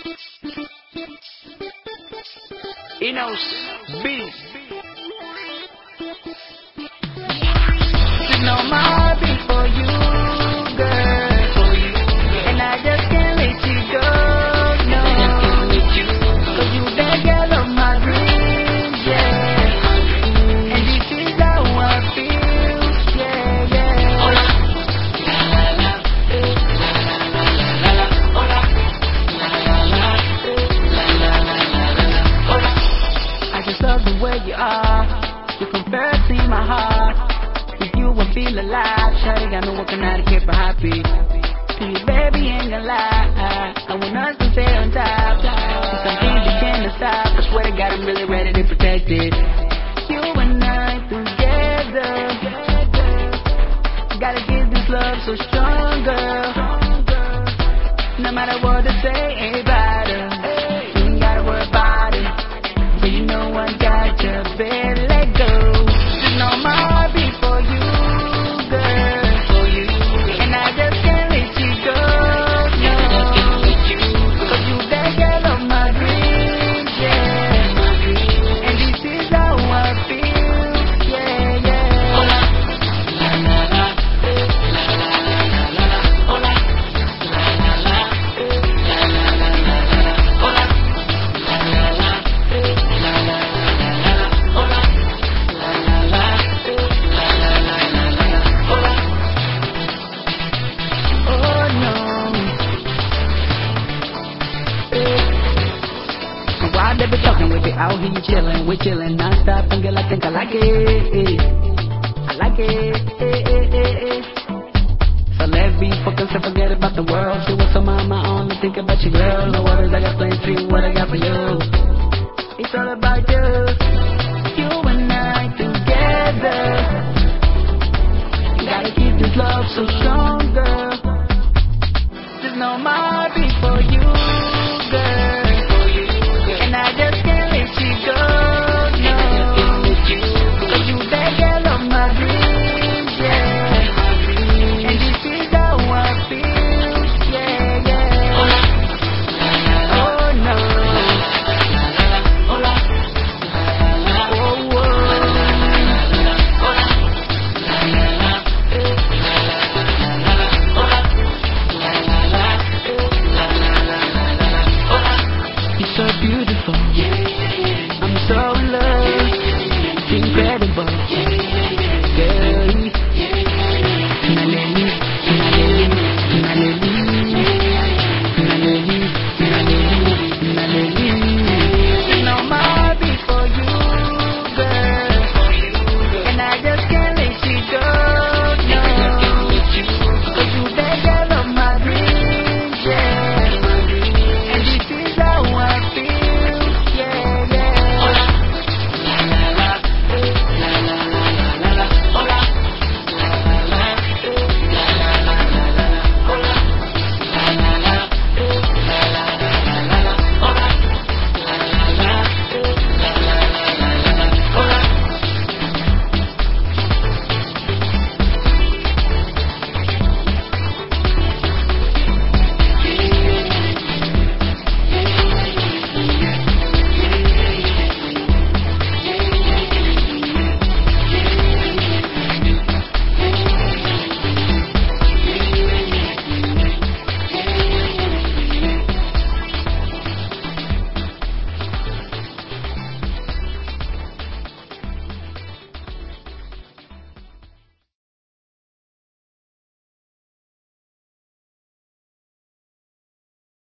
Enos B. You know my heart beat for you, girl. And I just can't let you go, no. 'Cause you the girl of my dreams, yeah. And this is how I feel, yeah, yeah. Hola, la la la, la la, hola, la la la, la la la, hola. I just love the way you are. You compare to my heart. With you I feel alive. Shawty got me working out to keep her happy. Please baby ain't gonna lie, I want us to stay on top. It's something that can't stop. I swear to God I'm really ready to protect it. You and I together. Gotta give this love so strong, girl. No matter what they say about it, you ain't gotta worry about it. But you know I got you, better let go. You know my heart beat for you, girl. And I just can't let you go, no. 'Cause you the girl of my dreams, yeah. And this is how I feel, yeah, yeah. Hola, la la la, la la la la, hola, la la la, la la la la, hola, la la la, la la la, hola, la la la, la la la, hola. Oh no. While they be talking, we be out here chillin', we chillin' non-stop, and girl I think I like it, I like it. So let's be focused and forget about the world. See what's on my mind, only think about you, girl. No worries, I got plenty to what I got for you. It's all about you, you and I together. Gotta keep this love so strong, girl. Just know my heart beat for you, girl. And I just can't let you go, no. 'Cause you the girl of my dreams, yeah. And this is how I feel, yeah, yeah. Oh no. Hola, oh, oh. You're so beautiful, yeah.